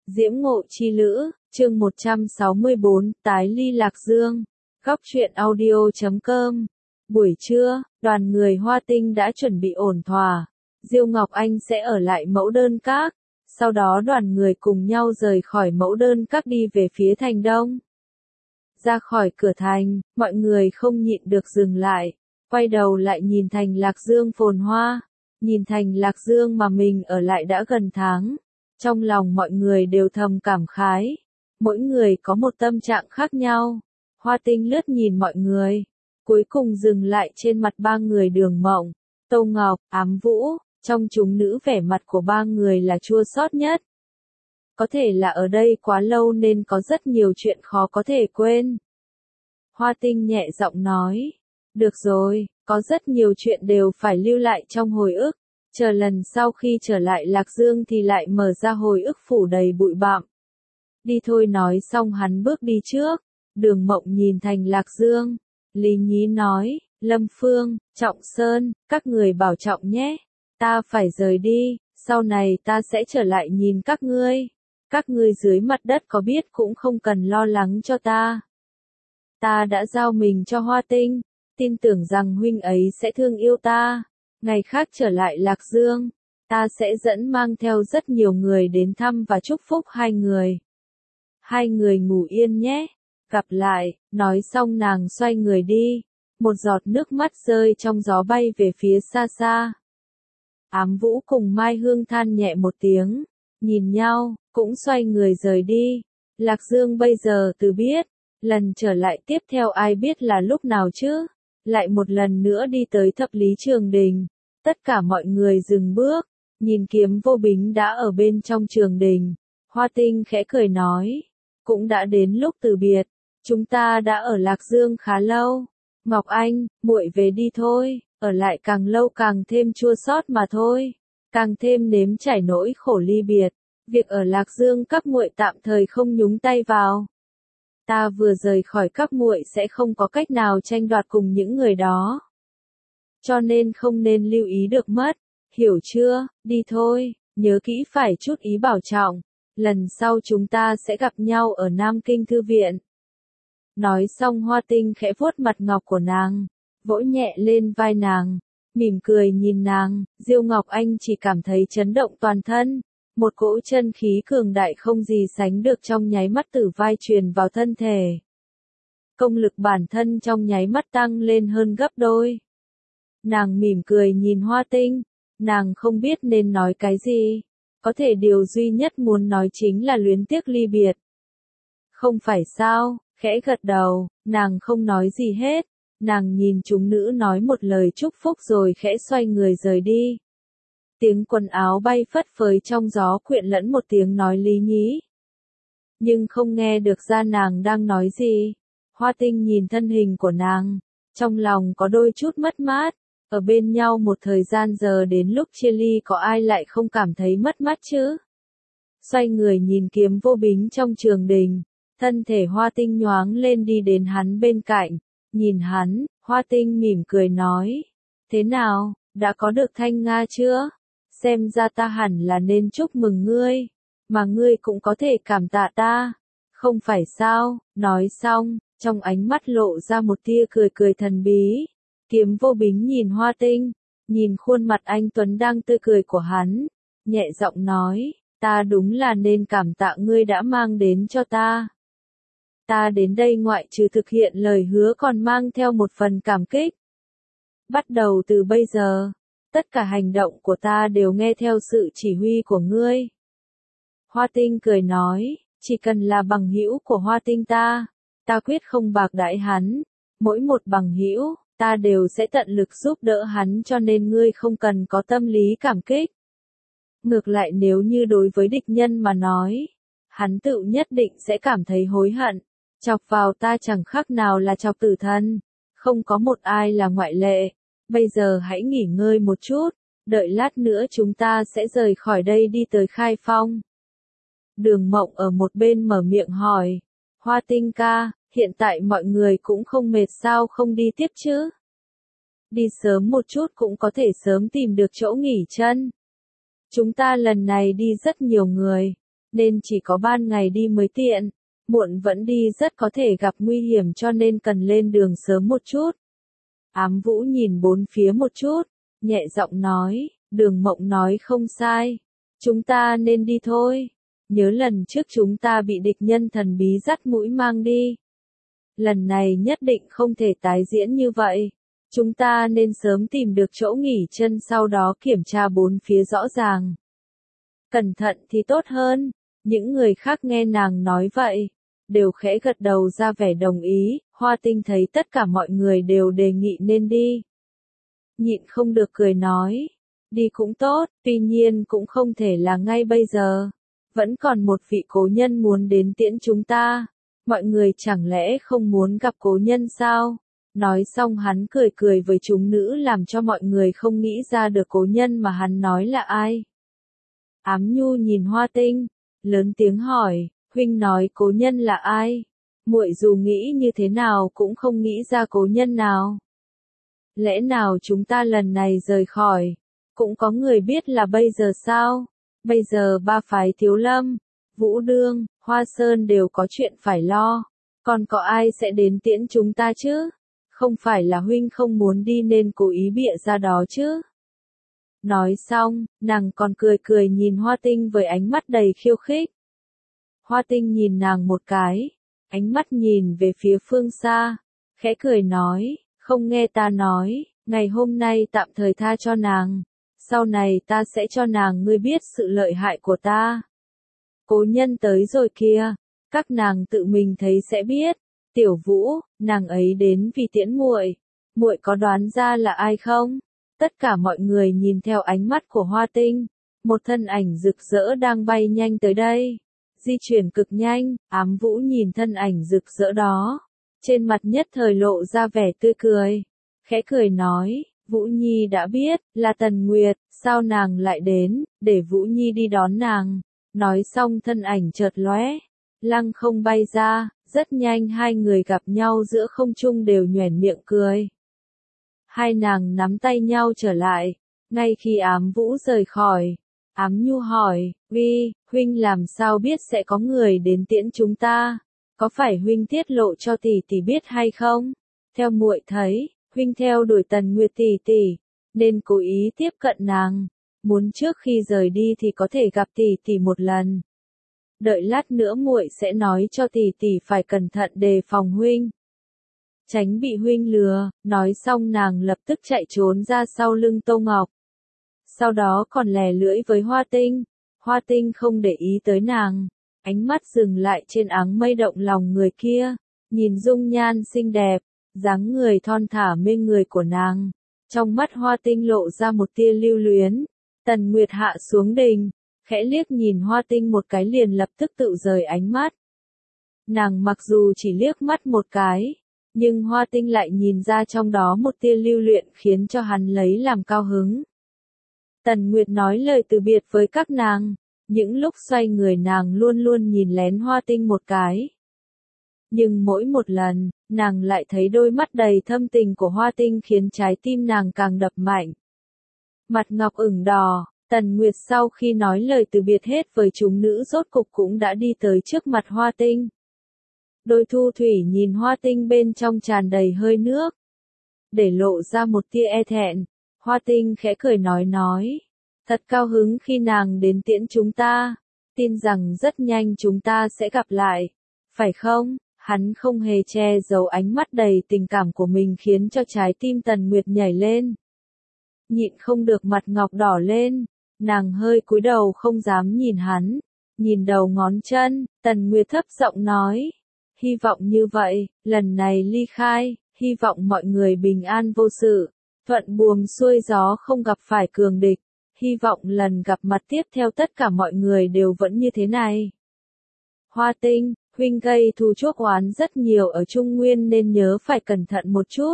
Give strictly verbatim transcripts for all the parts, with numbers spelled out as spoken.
Diễm Ngộ Chi Lữ, chương một trăm sáu mươi bốn, Tái ly Lạc Dương. Góc truyện audio chấm com. Buổi trưa, đoàn người Hoa Tinh đã chuẩn bị ổn thỏa. Diêu Ngọc Anh sẽ ở lại Mẫu Đơn Các. Sau đó đoàn người cùng nhau rời khỏi Mẫu Đơn Các đi về phía thành đông. Ra khỏi cửa thành, mọi người không nhịn được dừng lại. Quay đầu lại nhìn thành Lạc Dương phồn hoa. Nhìn thành Lạc Dương mà mình ở lại đã gần tháng. Trong lòng mọi người đều thầm cảm khái. Mỗi người có một tâm trạng khác nhau. Hoa Tinh lướt nhìn mọi người. Cuối cùng dừng lại trên mặt ba người Đường Mộng, Tô Ngọc, Ám Vũ. Trong chúng nữ vẻ mặt của ba người là chua xót nhất. Có thể là ở đây quá lâu nên có rất nhiều chuyện khó có thể quên. Hoa Tinh nhẹ giọng nói. Được rồi, có rất nhiều chuyện đều phải lưu lại trong hồi ức. Chờ lần sau khi trở lại Lạc Dương thì lại mở ra hồi ức phủ đầy bụi bặm. Đi thôi, nói xong hắn bước đi trước. Đường Mộng nhìn thành Lạc Dương. Lý Nhí nói, Lâm Phương, Trọng Sơn, các người bảo trọng nhé. Ta phải rời đi, sau này ta sẽ trở lại nhìn các ngươi. Các ngươi dưới mặt đất có biết cũng không cần lo lắng cho ta. Ta đã giao mình cho Hoa Tinh, tin tưởng rằng huynh ấy sẽ thương yêu ta. Ngày khác trở lại Lạc Dương, ta sẽ dẫn mang theo rất nhiều người đến thăm và chúc phúc hai người. Hai người ngủ yên nhé. Gặp lại, nói xong nàng xoay người đi. Một giọt nước mắt rơi trong gió bay về phía xa xa. Ám Vũ cùng Mai Hương than nhẹ một tiếng, nhìn nhau, cũng xoay người rời đi. Lạc Dương bây giờ từ biết, lần trở lại tiếp theo ai biết là lúc nào chứ? Lại một lần nữa đi tới thập lý trường đình. Tất cả mọi người dừng bước, nhìn Kiếm Vô Bính đã ở bên trong trường đình. Hoa Tinh khẽ cười nói, cũng đã đến lúc từ biệt. Chúng ta đã ở Lạc Dương khá lâu. Ngọc Anh, muội về đi thôi, ở lại càng lâu càng thêm chua xót mà thôi. Càng thêm nếm trải nỗi khổ ly biệt. Việc ở Lạc Dương các muội tạm thời không nhúng tay vào. Ta vừa rời khỏi các muội sẽ không có cách nào tranh đoạt cùng những người đó. Cho nên không nên lưu ý được mất, hiểu chưa? Đi thôi, nhớ kỹ phải chút ý bảo trọng. Lần sau chúng ta sẽ gặp nhau ở Nam Kinh Thư Viện. Nói xong Hoa Tinh khẽ vuốt mặt ngọc của nàng, vỗ nhẹ lên vai nàng, mỉm cười nhìn nàng. Diêu Ngọc Anh chỉ cảm thấy chấn động toàn thân. Một cỗ chân khí cường đại không gì sánh được trong nháy mắt từ vai truyền vào thân thể. Công lực bản thân trong nháy mắt tăng lên hơn gấp đôi. Nàng mỉm cười nhìn Hoa Tinh, nàng không biết nên nói cái gì. Có thể điều duy nhất muốn nói chính là luyến tiếc ly biệt. Không phải sao, khẽ gật đầu, nàng không nói gì hết. Nàng nhìn chúng nữ nói một lời chúc phúc rồi khẽ xoay người rời đi. Tiếng quần áo bay phất phới trong gió quyện lẫn một tiếng nói Lý Nhí. Nhưng không nghe được ra nàng đang nói gì. Hoa Tinh nhìn thân hình của nàng, trong lòng có đôi chút mất mát. Ở bên nhau một thời gian giờ đến lúc chia ly có ai lại không cảm thấy mất mát chứ? Xoay người nhìn Kiếm Vô Bính trong trường đình, thân thể Hoa Tinh nhoáng lên đi đến hắn bên cạnh. Nhìn hắn, Hoa Tinh mỉm cười nói, thế nào, đã có được Thanh Nga chưa? Xem ra ta hẳn là nên chúc mừng ngươi, mà ngươi cũng có thể cảm tạ ta, không phải sao? Nói xong, trong ánh mắt lộ ra một tia cười cười thần bí. Kiếm Vô Bính nhìn Hoa Tinh, nhìn khuôn mặt anh tuấn đang tươi cười của hắn, nhẹ giọng nói, ta đúng là nên cảm tạ ngươi đã mang đến cho ta. Ta đến đây ngoại trừ thực hiện lời hứa còn mang theo một phần cảm kích. Bắt đầu từ bây giờ, tất cả hành động của ta đều nghe theo sự chỉ huy của ngươi. Hoa Tinh cười nói, chỉ cần là bằng hữu của Hoa Tinh ta, ta quyết không bạc đãi hắn. Mỗi một bằng hữu, ta đều sẽ tận lực giúp đỡ hắn, cho nên ngươi không cần có tâm lý cảm kích. Ngược lại nếu như đối với địch nhân mà nói, hắn tự nhất định sẽ cảm thấy hối hận. Chọc vào ta chẳng khác nào là chọc tử thần, không có một ai là ngoại lệ. Bây giờ hãy nghỉ ngơi một chút, đợi lát nữa chúng ta sẽ rời khỏi đây đi tới Khai Phong. Đường Mộng ở một bên mở miệng hỏi, Hoa Tinh ca, hiện tại mọi người cũng không mệt sao không đi tiếp chứ? Đi sớm một chút cũng có thể sớm tìm được chỗ nghỉ chân. Chúng ta lần này đi rất nhiều người, nên chỉ có ban ngày đi mới tiện, muộn vẫn đi rất có thể gặp nguy hiểm cho nên cần lên đường sớm một chút. Ám Vũ nhìn bốn phía một chút, nhẹ giọng nói, Đường Mộng nói không sai, chúng ta nên đi thôi. Nhớ lần trước chúng ta bị địch nhân thần bí dắt mũi mang đi. Lần này nhất định không thể tái diễn như vậy. Chúng ta nên sớm tìm được chỗ nghỉ chân sau đó kiểm tra bốn phía rõ ràng. Cẩn thận thì tốt hơn. Những người khác nghe nàng nói vậy, đều khẽ gật đầu ra vẻ đồng ý. Hoa Tinh thấy tất cả mọi người đều đề nghị nên đi. Nhịn không được cười nói, đi cũng tốt, tuy nhiên cũng không thể là ngay bây giờ. Vẫn còn một vị cố nhân muốn đến tiễn chúng ta. Mọi người chẳng lẽ không muốn gặp cố nhân sao? Nói xong hắn cười cười với chúng nữ làm cho mọi người không nghĩ ra được cố nhân mà hắn nói là ai. Ám Nhu nhìn Hoa Tinh, lớn tiếng hỏi, huynh nói cố nhân là ai? Muội dù nghĩ như thế nào cũng không nghĩ ra cố nhân nào. Lẽ nào chúng ta lần này rời khỏi, cũng có người biết là bây giờ sao? Bây giờ ba phái Thiếu Lâm, Vũ Đương, Hoa Sơn đều có chuyện phải lo, còn có ai sẽ đến tiễn chúng ta chứ? Không phải là huynh không muốn đi nên cố ý bịa ra đó chứ? Nói xong, nàng còn cười cười nhìn Hoa Tinh với ánh mắt đầy khiêu khích. Hoa Tinh nhìn nàng một cái, ánh mắt nhìn về phía phương xa, khẽ cười nói, không nghe ta nói, ngày hôm nay tạm thời tha cho nàng, sau này ta sẽ cho nàng ngươi biết sự lợi hại của ta. Cố nhân tới rồi kia, các nàng tự mình thấy sẽ biết. Tiểu Vũ, nàng ấy đến vì tiễn muội, muội có đoán ra là ai không? Tất cả mọi người nhìn theo ánh mắt của Hoa Tinh, một thân ảnh rực rỡ đang bay nhanh tới đây, di chuyển cực nhanh. Ám Vũ nhìn thân ảnh rực rỡ đó, trên mặt nhất thời lộ ra vẻ tươi cười, khẽ cười nói, Vũ Nhi đã biết, là Tần Nguyệt, sao nàng lại đến, để Vũ Nhi đi đón nàng. Nói xong thân ảnh chợt lóe, lăng không bay ra, rất nhanh hai người gặp nhau giữa không trung đều nhoẻn miệng cười. Hai nàng nắm tay nhau trở lại, ngay khi Ám Vũ rời khỏi, Ám Nhu hỏi, Vi, huynh làm sao biết sẽ có người đến tiễn chúng ta? Có phải huynh tiết lộ cho tỷ tỷ biết hay không? Theo muội thấy, huynh theo đuổi Tần Nguyệt tỷ tỷ, nên cố ý tiếp cận nàng, muốn trước khi rời đi thì có thể gặp tỷ tỷ một lần. Đợi lát nữa muội sẽ nói cho tỷ tỷ phải cẩn thận đề phòng huynh, tránh bị huynh lừa. Nói xong nàng lập tức chạy trốn ra sau lưng Tô Ngọc. Sau đó còn lè lưỡi với Hoa Tinh. Hoa Tinh không để ý tới nàng, ánh mắt dừng lại trên áng mây động lòng người kia, nhìn dung nhan xinh đẹp, dáng người thon thả mê người của nàng. Trong mắt Hoa Tinh lộ ra một tia lưu luyến. Tần Nguyệt hạ xuống đình, khẽ liếc nhìn Hoa Tinh một cái liền lập tức tự rời ánh mắt. Nàng mặc dù chỉ liếc mắt một cái, nhưng Hoa Tinh lại nhìn ra trong đó một tia lưu luyện khiến cho hắn lấy làm cao hứng. Tần Nguyệt nói lời từ biệt với các nàng, những lúc xoay người nàng luôn luôn nhìn lén Hoa Tinh một cái. Nhưng mỗi một lần, nàng lại thấy đôi mắt đầy thâm tình của Hoa Tinh khiến trái tim nàng càng đập mạnh. Mặt ngọc ửng đỏ, Tần Nguyệt sau khi nói lời từ biệt hết với chúng nữ rốt cục cũng đã đi tới trước mặt Hoa Tinh. Đôi thu thủy nhìn Hoa Tinh bên trong tràn đầy hơi nước, để lộ ra một tia e thẹn. Hoa Tinh khẽ cười nói nói, thật cao hứng khi nàng đến tiễn chúng ta, tin rằng rất nhanh chúng ta sẽ gặp lại, phải không? Hắn không hề che giấu ánh mắt đầy tình cảm của mình khiến cho trái tim Tần Nguyệt nhảy lên. Nhịn không được mặt ngọc đỏ lên, nàng hơi cúi đầu không dám nhìn hắn, nhìn đầu ngón chân. Tần Nguyệt thấp giọng nói, hy vọng như vậy, lần này ly khai, hy vọng mọi người bình an vô sự, thuận buồm xuôi gió không gặp phải cường địch, hy vọng lần gặp mặt tiếp theo tất cả mọi người đều vẫn như thế này. Hoa Tinh, huynh gây thù chuốc oán rất nhiều ở Trung Nguyên nên nhớ phải cẩn thận một chút.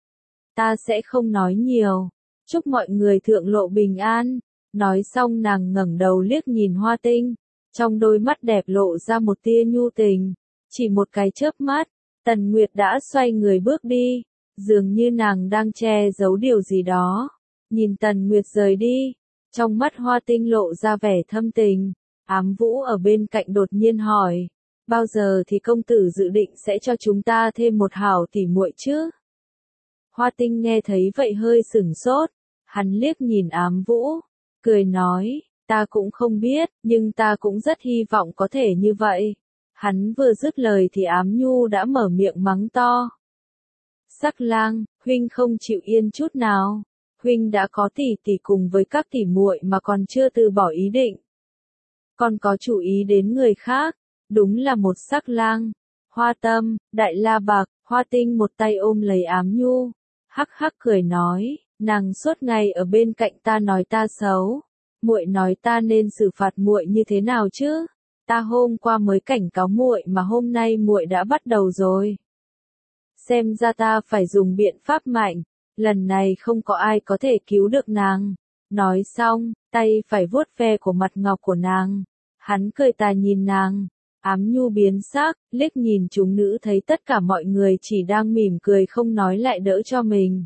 Ta sẽ không nói nhiều, chúc mọi người thượng lộ bình an. Nói xong nàng ngẩng đầu liếc nhìn Hoa Tinh, trong đôi mắt đẹp lộ ra một tia nhu tình. Chỉ một cái chớp mắt, Tần Nguyệt đã xoay người bước đi, dường như nàng đang che giấu điều gì đó. Nhìn Tần Nguyệt rời đi, trong mắt Hoa Tinh lộ ra vẻ thâm tình. Ám Vũ ở bên cạnh đột nhiên hỏi, bao giờ thì công tử dự định sẽ cho chúng ta thêm một hảo tỉ muội chứ? Hoa Tinh nghe thấy vậy hơi sửng sốt, hắn liếc nhìn Ám Vũ, cười nói, ta cũng không biết, nhưng ta cũng rất hy vọng có thể như vậy. Hắn vừa dứt lời thì Ám Nhu đã mở miệng mắng to. Sắc Lang, huynh không chịu yên chút nào. Huynh đã có tỷ tỷ cùng với các tỷ muội mà còn chưa từ bỏ ý định. Còn có chủ ý đến người khác, đúng là một sắc lang. Hoa Tâm, Đại La Bạc, Hoa Tinh một tay ôm lấy Ám Nhu, hắc hắc cười nói, nàng suốt ngày ở bên cạnh ta nói ta xấu. Muội nói ta nên xử phạt muội như thế nào chứ? Ta hôm qua mới cảnh cáo muội mà hôm nay muội đã bắt đầu rồi. Xem ra ta phải dùng biện pháp mạnh, lần này không có ai có thể cứu được nàng. Nói xong, tay phải vuốt ve của mặt ngọc của nàng. Hắn cười tà nhìn nàng. Ám Nhu biến sắc, liếc nhìn chúng nữ thấy tất cả mọi người chỉ đang mỉm cười không nói lại đỡ cho mình.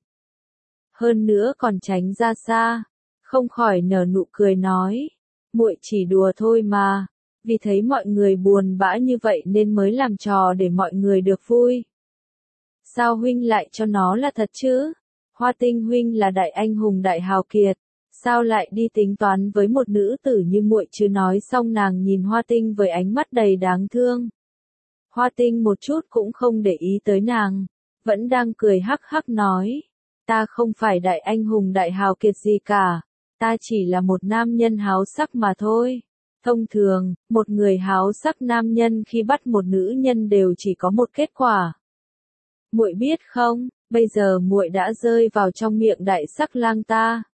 Hơn nữa còn tránh ra xa, không khỏi nở nụ cười nói, muội chỉ đùa thôi mà, vì thấy mọi người buồn bã như vậy nên mới làm trò để mọi người được vui. Sao huynh lại cho nó là thật chứ? Hoa Tinh huynh là đại anh hùng đại hào kiệt, sao lại đi tính toán với một nữ tử như muội chứ? Nói xong nàng nhìn Hoa Tinh với ánh mắt đầy đáng thương. Hoa Tinh một chút cũng không để ý tới nàng, vẫn đang cười hắc hắc nói, ta không phải đại anh hùng đại hào kiệt gì cả, ta chỉ là một nam nhân háo sắc mà thôi. Thông thường, một người háo sắc nam nhân khi bắt một nữ nhân đều chỉ có một kết quả. Muội biết không, bây giờ muội đã rơi vào trong miệng đại sắc lang ta.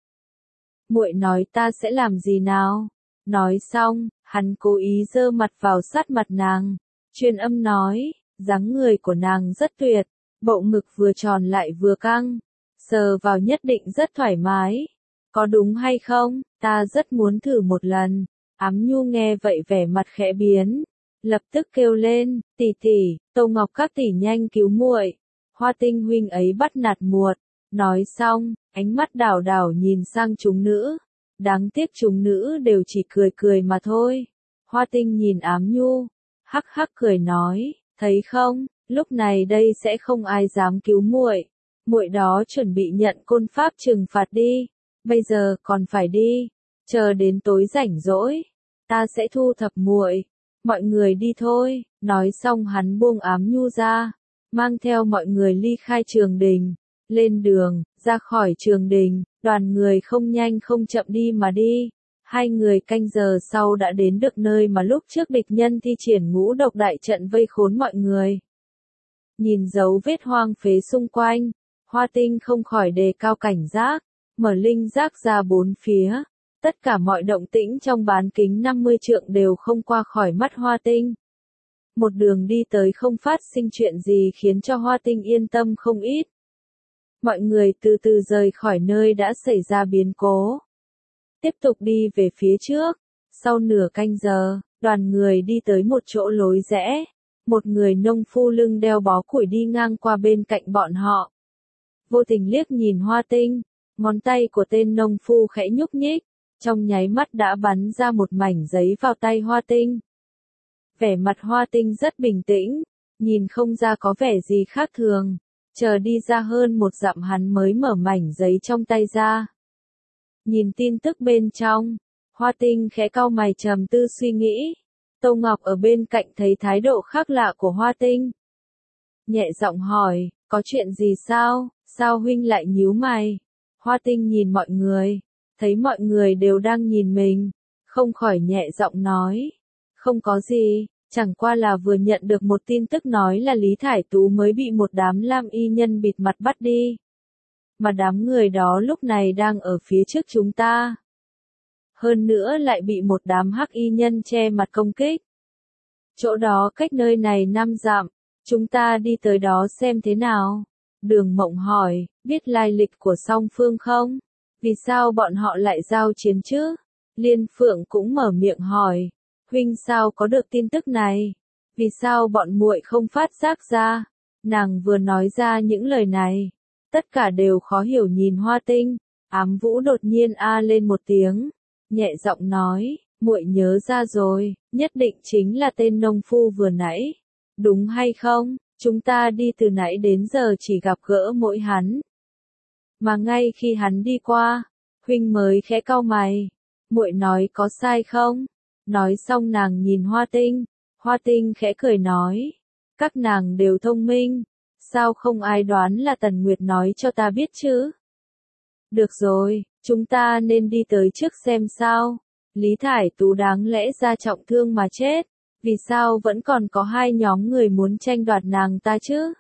Muội nói ta sẽ làm gì nào? Nói xong, hắn cố ý giơ mặt vào sát mặt nàng, truyền âm nói, dáng người của nàng rất tuyệt, bộ ngực vừa tròn lại vừa căng, sờ vào nhất định rất thoải mái. Có đúng hay không? Ta rất muốn thử một lần. Ám Nhu nghe vậy vẻ mặt khẽ biến, lập tức kêu lên, tỷ tỷ, Tô Ngọc các tỷ nhanh cứu muội. Hoa Tinh huynh ấy bắt nạt muội. Nói xong, ánh mắt đảo đảo nhìn sang chúng nữ. Đáng tiếc chúng nữ đều chỉ cười cười mà thôi. Hoa Tinh nhìn Ám Nhu, hắc hắc cười nói, thấy không, lúc này đây sẽ không ai dám cứu muội. Muội đó chuẩn bị nhận côn pháp trừng phạt đi. Bây giờ còn phải đi, chờ đến tối rảnh rỗi, ta sẽ thu thập muội. Mọi người đi thôi. Nói xong hắn buông Ám Nhu ra, mang theo mọi người ly khai trường đình. Lên đường, ra khỏi trường đình, đoàn người không nhanh không chậm đi mà đi. Hai người canh giờ sau đã đến được nơi mà lúc trước địch nhân thi triển ngũ độc đại trận vây khốn mọi người. Nhìn dấu vết hoang phế xung quanh, Hoa Tinh không khỏi đề cao cảnh giác, mở linh giác ra bốn phía. Tất cả mọi động tĩnh trong bán kính năm mươi trượng đều không qua khỏi mắt Hoa Tinh. Một đường đi tới không phát sinh chuyện gì khiến cho Hoa Tinh yên tâm không ít. Mọi người từ từ rời khỏi nơi đã xảy ra biến cố. Tiếp tục đi về phía trước. Sau nửa canh giờ, đoàn người đi tới một chỗ lối rẽ. Một người nông phu lưng đeo bó củi đi ngang qua bên cạnh bọn họ. Vô tình liếc nhìn Hoa Tinh, ngón tay của tên nông phu khẽ nhúc nhích, trong nháy mắt đã bắn ra một mảnh giấy vào tay Hoa Tinh. Vẻ mặt Hoa Tinh rất bình tĩnh, nhìn không ra có vẻ gì khác thường, chờ đi ra hơn một dặm hắn mới mở mảnh giấy trong tay ra. Nhìn tin tức bên trong, Hoa Tinh khẽ cau mày trầm tư suy nghĩ. Tô Ngọc ở bên cạnh thấy thái độ khác lạ của Hoa Tinh, nhẹ giọng hỏi, có chuyện gì sao, sao huynh lại nhíu mày? Hoa Tinh nhìn mọi người, thấy mọi người đều đang nhìn mình, không khỏi nhẹ giọng nói, không có gì, chẳng qua là vừa nhận được một tin tức nói là Lý Thải Tú mới bị một đám lam y nhân bịt mặt bắt đi. Mà đám người đó lúc này đang ở phía trước chúng ta. Hơn nữa lại bị một đám hắc y nhân che mặt công kích. Chỗ đó cách nơi này năm dặm, chúng ta đi tới đó xem thế nào. Đường Mộng hỏi, biết lai lịch của song phương không? Vì sao bọn họ lại giao chiến chứ? Liên Phượng cũng mở miệng hỏi, huynh sao có được tin tức này? Vì sao bọn muội không phát giác ra? Nàng vừa nói ra những lời này, tất cả đều khó hiểu nhìn Hoa Tinh. Ám Vũ đột nhiên a lên một tiếng, nhẹ giọng nói, muội nhớ ra rồi, nhất định chính là tên nông phu vừa nãy. Đúng hay không? Chúng ta đi từ nãy đến giờ chỉ gặp gỡ mỗi hắn. Mà ngay khi hắn đi qua, huynh mới khẽ cau mày. Muội nói có sai không? Nói xong nàng nhìn Hoa Tinh, Hoa Tinh khẽ cười nói, các nàng đều thông minh, sao không ai đoán là Tần Nguyệt nói cho ta biết chứ? Được rồi, chúng ta nên đi tới trước xem sao. Lý Thải Tú đáng lẽ ra trọng thương mà chết, vì sao vẫn còn có hai nhóm người muốn tranh đoạt nàng ta chứ?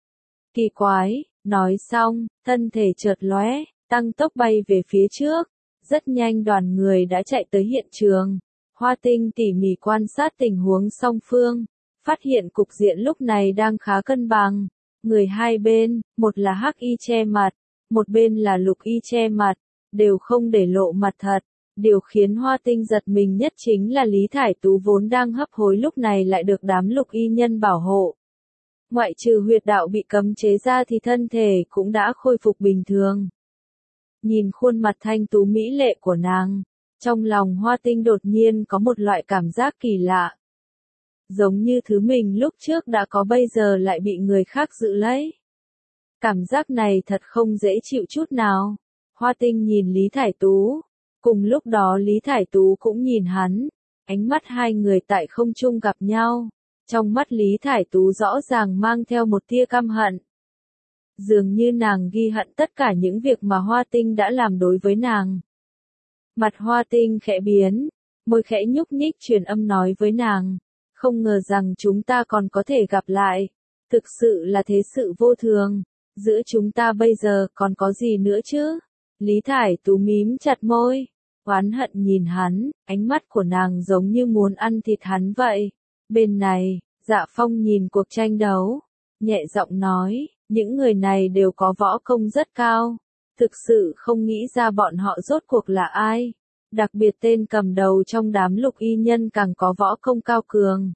Kỳ quái, nói xong, thân thể chợt lóe, tăng tốc bay về phía trước. Rất nhanh đoàn người đã chạy tới hiện trường. Hoa Tinh tỉ mỉ quan sát tình huống song phương, phát hiện cục diện lúc này đang khá cân bằng. Người hai bên, một là hắc y che mặt, một bên là lục y che mặt, đều không để lộ mặt thật. Điều khiến Hoa Tinh giật mình nhất chính là Lý Thải Tú vốn đang hấp hối lúc này lại được đám lục y nhân bảo hộ. Ngoại trừ huyệt đạo bị cấm chế ra thì thân thể cũng đã khôi phục bình thường. Nhìn khuôn mặt thanh tú mỹ lệ của nàng, trong lòng Hoa Tinh đột nhiên có một loại cảm giác kỳ lạ. Giống như thứ mình lúc trước đã có bây giờ lại bị người khác giữ lấy. Cảm giác này thật không dễ chịu chút nào. Hoa Tinh nhìn Lý Thải Tú. Cùng lúc đó Lý Thải Tú cũng nhìn hắn. Ánh mắt hai người tại không trung gặp nhau. Trong mắt Lý Thải Tú rõ ràng mang theo một tia căm hận. Dường như nàng ghi hận tất cả những việc mà Hoa Tinh đã làm đối với nàng. Mặt Hoa Tinh khẽ biến, môi khẽ nhúc nhích truyền âm nói với nàng. Không ngờ rằng chúng ta còn có thể gặp lại. Thực sự là thế sự vô thường. Giữa chúng ta bây giờ còn có gì nữa chứ? Lý Thải Tú mím chặt môi. Oán hận nhìn hắn, ánh mắt của nàng giống như muốn ăn thịt hắn vậy. Bên này, Dạ Phong nhìn cuộc tranh đấu. Nhẹ giọng nói, những người này đều có võ công rất cao. Thực sự không nghĩ ra bọn họ rốt cuộc là ai. Đặc biệt tên cầm đầu trong đám lục y nhân càng có võ công cao cường.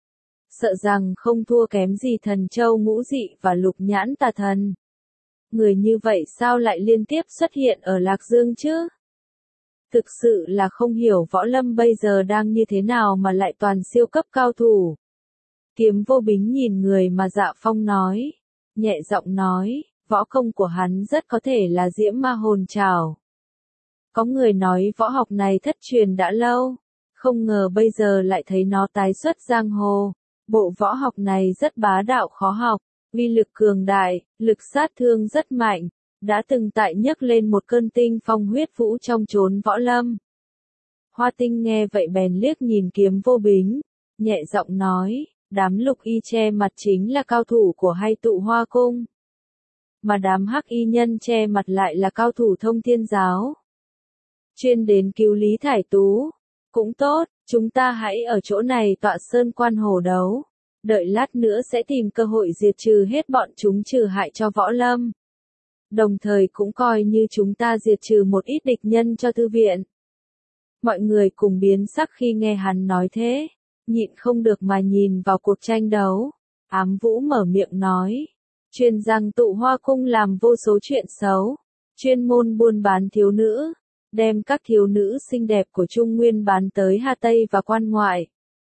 Sợ rằng không thua kém gì Thần Châu Ngũ Dị và Lục Nhãn Tà Thần. Người như vậy sao lại liên tiếp xuất hiện ở Lạc Dương chứ? Thực sự là không hiểu võ lâm bây giờ đang như thế nào mà lại toàn siêu cấp cao thủ. Kiếm Vô Bính nhìn người mà Dạ Phong nói. Nhẹ giọng nói, võ công của hắn rất có thể là Diễm Ma Hồn Trảo. Có người nói võ học này thất truyền đã lâu. Không ngờ bây giờ lại thấy nó tái xuất giang hồ. Bộ võ học này rất bá đạo khó học, uy lực cường đại, lực sát thương rất mạnh, đã từng tại nhấc lên một cơn tinh phong huyết vũ trong chốn võ lâm. Hoa Tinh nghe vậy bèn liếc nhìn Kiếm Vô Bính, nhẹ giọng nói, đám lục y che mặt chính là cao thủ của Hay Tụ Hoa Cung. Mà đám hắc y nhân che mặt lại là cao thủ Thông Thiên Giáo. Chuyên đến cứu Lý Thải Tú. Cũng tốt, chúng ta hãy ở chỗ này tọa sơn quan hồ đấu. Đợi lát nữa sẽ tìm cơ hội diệt trừ hết bọn chúng trừ hại cho võ lâm. Đồng thời cũng coi như chúng ta diệt trừ một ít địch nhân cho thư viện. Mọi người cùng biến sắc khi nghe hắn nói thế, nhịn không được mà nhìn vào cuộc tranh đấu. Ám Vũ mở miệng nói, chuyên rằng Tụ Hoa Cung làm vô số chuyện xấu, chuyên môn buôn bán thiếu nữ, đem các thiếu nữ xinh đẹp của Trung Nguyên bán tới Hà Tây và quan ngoại.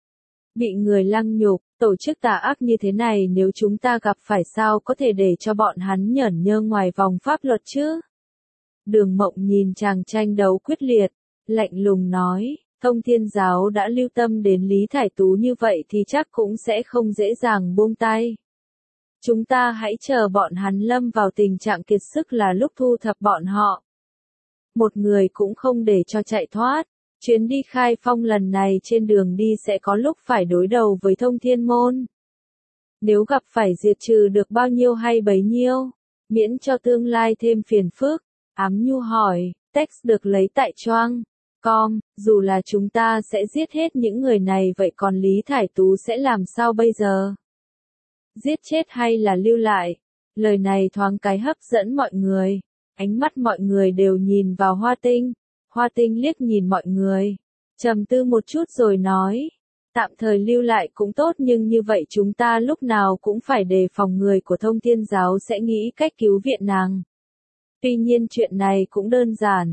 Bị người lăng nhục, tổ chức tà ác như thế này nếu chúng ta gặp phải sao có thể để cho bọn hắn nhởn nhơ ngoài vòng pháp luật chứ? Đường Mộng nhìn chàng tranh đấu quyết liệt, lạnh lùng nói, Thông Thiên Giáo đã lưu tâm đến Lý Thải Tú như vậy thì chắc cũng sẽ không dễ dàng buông tay. Chúng ta hãy chờ bọn hắn lâm vào tình trạng kiệt sức là lúc thu thập bọn họ. Một người cũng không để cho chạy thoát. Chuyến đi khai phong lần này trên đường đi sẽ có lúc phải đối đầu với Thông Thiên Môn. Nếu gặp phải diệt trừ được bao nhiêu hay bấy nhiêu, miễn cho tương lai thêm phiền phức. Ám Nhu hỏi, text được lấy tại choang com, dù là chúng ta sẽ giết hết những người này vậy còn Lý Thải Tú sẽ làm sao bây giờ? Giết chết hay là lưu lại? Lời này thoáng cái hấp dẫn mọi người. Ánh mắt mọi người đều nhìn vào Hoa Tinh. Hoa Tinh liếc nhìn mọi người, trầm tư một chút rồi nói, tạm thời lưu lại cũng tốt nhưng như vậy chúng ta lúc nào cũng phải đề phòng người của Thông Thiên Giáo sẽ nghĩ cách cứu viện nàng. Tuy nhiên chuyện này cũng đơn giản,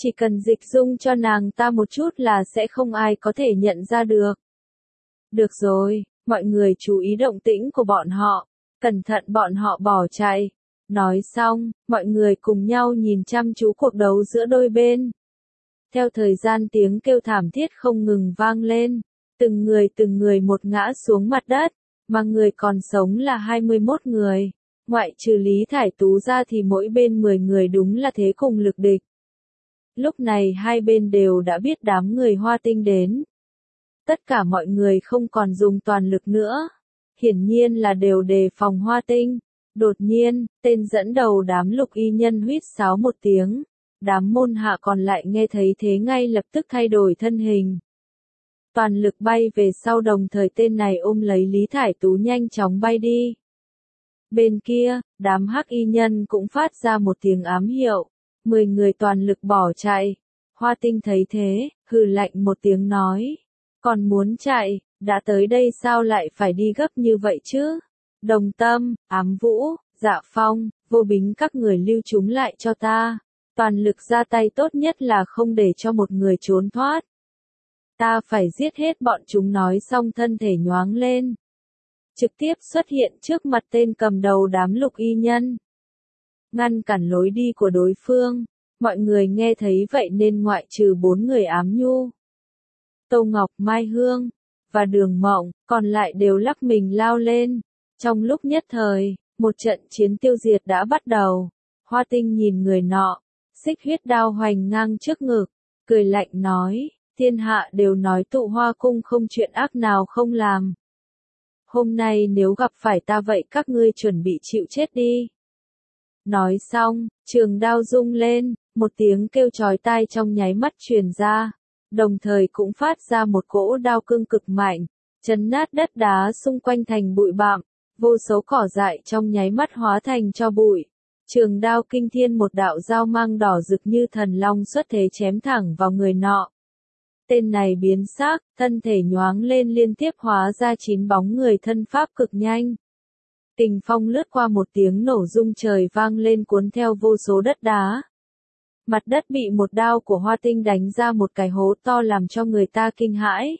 Chỉ cần dịch dung cho nàng ta một chút là sẽ không ai có thể nhận ra được. Được rồi, mọi người chú ý động tĩnh của bọn họ, cẩn thận bọn họ bỏ chạy. Nói xong, mọi người cùng nhau nhìn chăm chú cuộc đấu giữa đôi bên. Theo thời gian tiếng kêu thảm thiết không ngừng vang lên, từng người từng người một ngã xuống mặt đất, mà người còn sống là hai mươi mốt người. Ngoại trừ Lý Thải Tú ra thì mỗi bên mười người đúng là thế cùng lực địch. Lúc này hai bên đều đã biết đám người Hoa Tinh đến. Tất cả mọi người không còn dùng toàn lực nữa. Hiển nhiên là đều đề phòng Hoa Tinh. Đột nhiên, tên dẫn đầu đám lục y nhân huýt sáo một tiếng. Đám môn hạ còn lại nghe thấy thế ngay lập tức thay đổi thân hình. Toàn lực bay về sau, đồng thời tên này ôm lấy Lý Thải Tú nhanh chóng bay đi. Bên kia, đám hắc y nhân cũng phát ra một tiếng ám hiệu. Mười người toàn lực bỏ chạy. Hoa Tinh thấy thế, hừ lạnh một tiếng nói. Còn muốn chạy, đã tới đây sao lại phải đi gấp như vậy chứ? Đồng Tâm, Ám Vũ, Dạ Phong, Vô Bính các người lưu chúng lại cho ta. Toàn lực ra tay tốt nhất là không để cho một người trốn thoát. Ta phải giết hết bọn chúng, nói xong thân thể nhoáng lên. Trực tiếp xuất hiện trước mặt tên cầm đầu đám lục y nhân. Ngăn cản lối đi của đối phương. Mọi người nghe thấy vậy nên ngoại trừ bốn người Ám Nhu, Tô Ngọc, Mai Hương và Đường Mộng, còn lại đều lắc mình lao lên. Trong lúc nhất thời, một trận chiến tiêu diệt đã bắt đầu. Hoa Tinh nhìn người nọ, xích huyết đao hoành ngang trước ngực, cười lạnh nói, thiên hạ đều nói tụ Hoa cung không chuyện ác nào không làm. Hôm nay nếu gặp phải ta vậy các ngươi chuẩn bị chịu chết đi. Nói xong, trường đao rung lên, một tiếng kêu chói tai trong nháy mắt truyền ra, đồng thời cũng phát ra một cỗ đao cương cực mạnh, chấn nát đất đá xung quanh thành bụi bặm, vô số cỏ dại trong nháy mắt hóa thành tro bụi. Trường đao kinh thiên, một đạo dao mang đỏ rực như thần long xuất thế chém thẳng vào người nọ. Tên này biến sắc, thân thể nhoáng lên liên tiếp hóa ra chín bóng người thân pháp cực nhanh. Kình phong lướt qua, một tiếng nổ rung trời vang lên cuốn theo vô số đất đá. Mặt đất bị một đao của Hoa Tinh đánh ra một cái hố to làm cho người ta kinh hãi.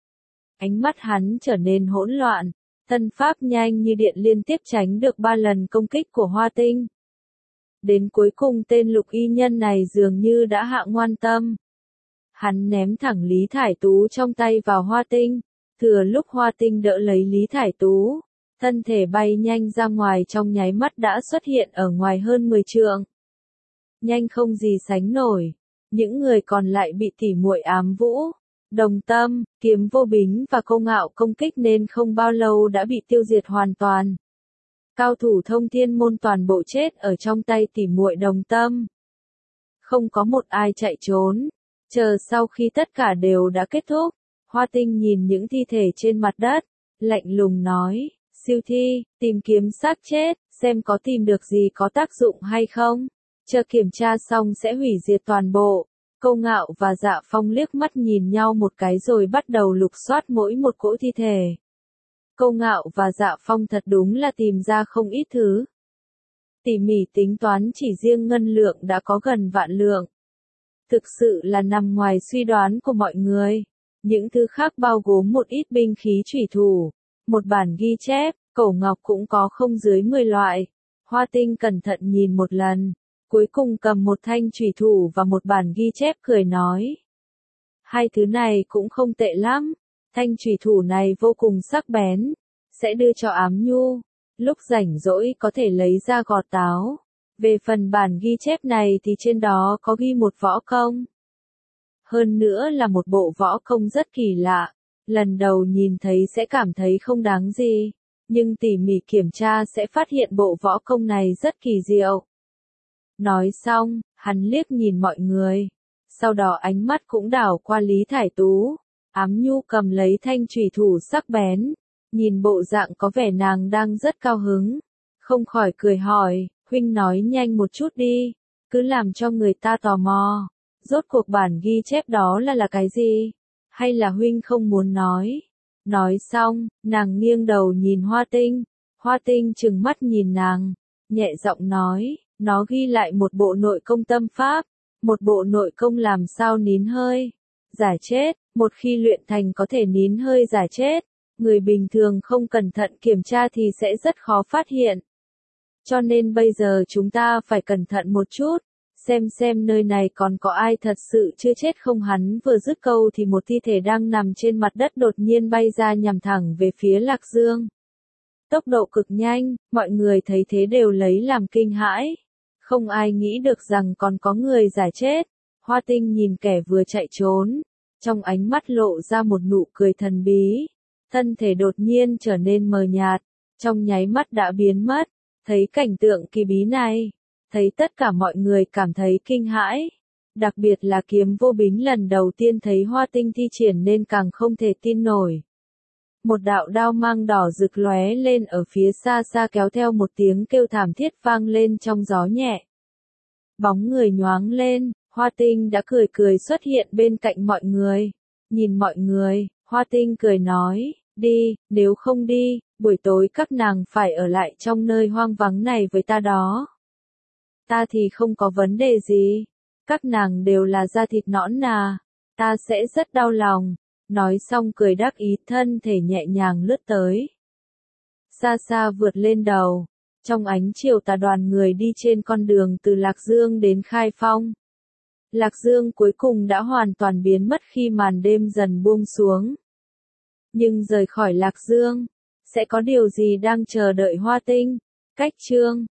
Ánh mắt hắn trở nên hỗn loạn, thân pháp nhanh như điện liên tiếp tránh được ba lần công kích của Hoa Tinh. Đến cuối cùng tên lục y nhân này dường như đã hạ ngoan tâm. Hắn ném thẳng Lý Thải Tú trong tay vào Hoa Tinh, thừa lúc Hoa Tinh đỡ lấy Lý Thải Tú, thân thể bay nhanh ra ngoài, trong nháy mắt đã xuất hiện ở ngoài hơn mười trượng. Nhanh không gì sánh nổi, những người còn lại bị tỉ muội Ám Vũ, Đồng Tâm, Kiếm Vô Bính và Câu Ngạo công kích nên không bao lâu đã bị tiêu diệt hoàn toàn. Cao thủ Thông Thiên môn toàn bộ chết ở trong tay tỉ muội Đồng Tâm. Không có một ai chạy trốn. Chờ sau khi tất cả đều đã kết thúc, Hoa Tinh nhìn những thi thể trên mặt đất, lạnh lùng nói, siêu thi, tìm kiếm xác chết, xem có tìm được gì có tác dụng hay không. Chờ kiểm tra xong sẽ hủy diệt toàn bộ. Câu Ngạo và Dạ Phong liếc mắt nhìn nhau một cái rồi bắt đầu lục soát mỗi một cỗ thi thể. Câu Ngạo và Dạ Phong thật đúng là tìm ra không ít thứ. Tỉ mỉ tính toán chỉ riêng ngân lượng đã có gần vạn lượng. Thực sự là nằm ngoài suy đoán của mọi người. Những thứ khác bao gồm một ít binh khí chủy thủ, một bản ghi chép, cổ ngọc cũng có không dưới mười loại. Hoa Tinh cẩn thận nhìn một lần, cuối cùng cầm một thanh chủy thủ và một bản ghi chép cười nói. Hai thứ này cũng không tệ lắm, thanh chủy thủ này vô cùng sắc bén, sẽ đưa cho Ám Nhu, lúc rảnh rỗi có thể lấy ra gọt táo. Về phần bản ghi chép này thì trên đó có ghi một võ công. Hơn nữa là một bộ võ công rất kỳ lạ, lần đầu nhìn thấy sẽ cảm thấy không đáng gì, nhưng tỉ mỉ kiểm tra sẽ phát hiện bộ võ công này rất kỳ diệu. Nói xong, hắn liếc nhìn mọi người, sau đó ánh mắt cũng đảo qua Lý Thải Tú. Ám Nhu cầm lấy thanh chủy thủ sắc bén, nhìn bộ dạng có vẻ nàng đang rất cao hứng, không khỏi cười hỏi, huynh nói nhanh một chút đi, cứ làm cho người ta tò mò, rốt cuộc bản ghi chép đó là là cái gì, hay là huynh không muốn nói. Nói xong, nàng nghiêng đầu nhìn Hoa Tinh, Hoa Tinh trừng mắt nhìn nàng, nhẹ giọng nói, nó ghi lại một bộ nội công tâm pháp, Một bộ nội công làm sao nín hơi, giả chết, một khi luyện thành có thể nín hơi giả chết, người bình thường không cẩn thận kiểm tra thì sẽ rất khó phát hiện. Cho nên bây giờ chúng ta phải cẩn thận một chút, xem xem nơi này còn có ai thật sự chưa chết không. Hắn vừa dứt câu thì một thi thể đang nằm trên mặt đất đột nhiên bay ra nhằm thẳng về phía Lạc Dương. Tốc độ cực nhanh, mọi người thấy thế đều lấy làm kinh hãi. Không ai nghĩ được rằng còn có người giả chết. Hoa Tinh nhìn kẻ vừa chạy trốn, trong ánh mắt lộ ra một nụ cười thần bí. Thân thể đột nhiên trở nên mờ nhạt, trong nháy mắt đã biến mất. Thấy cảnh tượng kỳ bí này, thấy tất cả mọi người cảm thấy kinh hãi. Đặc biệt là Kiếm Vô Bính lần đầu tiên thấy Hoa Tinh thi triển nên càng không thể tin nổi. Một đạo đao mang đỏ rực lóe lên ở phía xa xa kéo theo một tiếng kêu thảm thiết vang lên trong gió nhẹ. Bóng người nhoáng lên, Hoa Tinh đã cười cười xuất hiện bên cạnh mọi người. Nhìn mọi người, Hoa Tinh cười nói, đi, nếu không đi, buổi tối các nàng phải ở lại trong nơi hoang vắng này với ta đó. Ta thì không có vấn đề gì, các nàng đều là da thịt nõn nà, ta sẽ rất đau lòng. Nói xong cười đắc ý, thân thể nhẹ nhàng lướt tới. Xa xa vượt lên đầu, trong ánh chiều tà đoàn người đi trên con đường từ Lạc Dương đến Khai Phong. Lạc Dương cuối cùng đã hoàn toàn biến mất khi màn đêm dần buông xuống. Nhưng rời khỏi Lạc Dương, sẽ có điều gì đang chờ đợi Hoa Tinh? Cách chương